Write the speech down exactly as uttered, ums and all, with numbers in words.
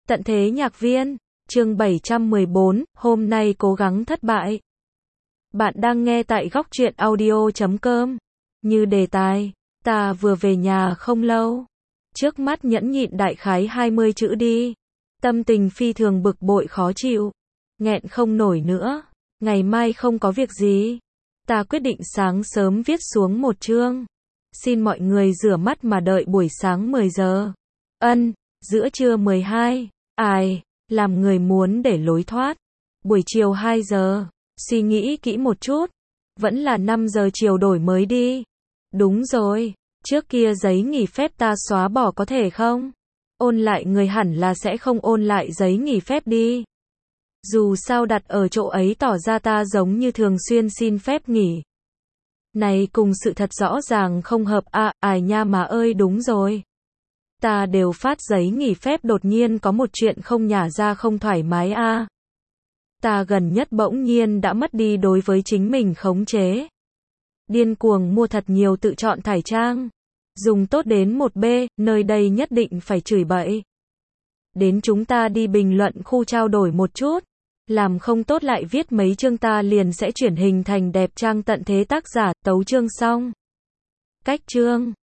Tận thế nhạc viên, chương bảy trăm mười bốn, hôm nay cố gắng thất bại. Bạn đang nghe tại góc truyện audio chấm com. Như đề tài, ta vừa về nhà không lâu. Trước mắt nhẫn nhịn đại khái hai mươi chữ đi. Tâm tình phi thường bực bội khó chịu. Nghẹn không nổi nữa. Ngày mai không có việc gì. Ta quyết định sáng sớm viết xuống một chương. Xin mọi người rửa mắt mà đợi buổi sáng mười giờ. Ân, giữa trưa mười hai. Ai, làm người muốn để lối thoát. Buổi chiều hai giờ. Suy nghĩ kỹ một chút. Vẫn là năm giờ chiều đổi mới đi. Đúng rồi. Trước kia giấy nghỉ phép ta xóa bỏ có thể không? Ôn lại người hẳn là sẽ không ôn lại giấy nghỉ phép đi. Dù sao đặt ở chỗ ấy tỏ ra ta giống như thường xuyên xin phép nghỉ. Này cùng sự thật rõ ràng không hợp à, ai nha mà ơi đúng rồi. Ta đều phát giấy nghỉ phép đột nhiên có một chuyện không nhả ra không thoải mái a. À. Ta gần nhất bỗng nhiên đã mất đi đối với chính mình khống chế. Điên cuồng mua thật nhiều tự chọn thải trang. Dùng tốt đến một B, nơi đây nhất định phải chửi bậy. Đến chúng ta đi bình luận khu trao đổi một chút. Làm không tốt lại viết mấy chương ta liền sẽ chuyển hình thành đẹp trang tận thế tác giả, tấu chương xong. Cách chương.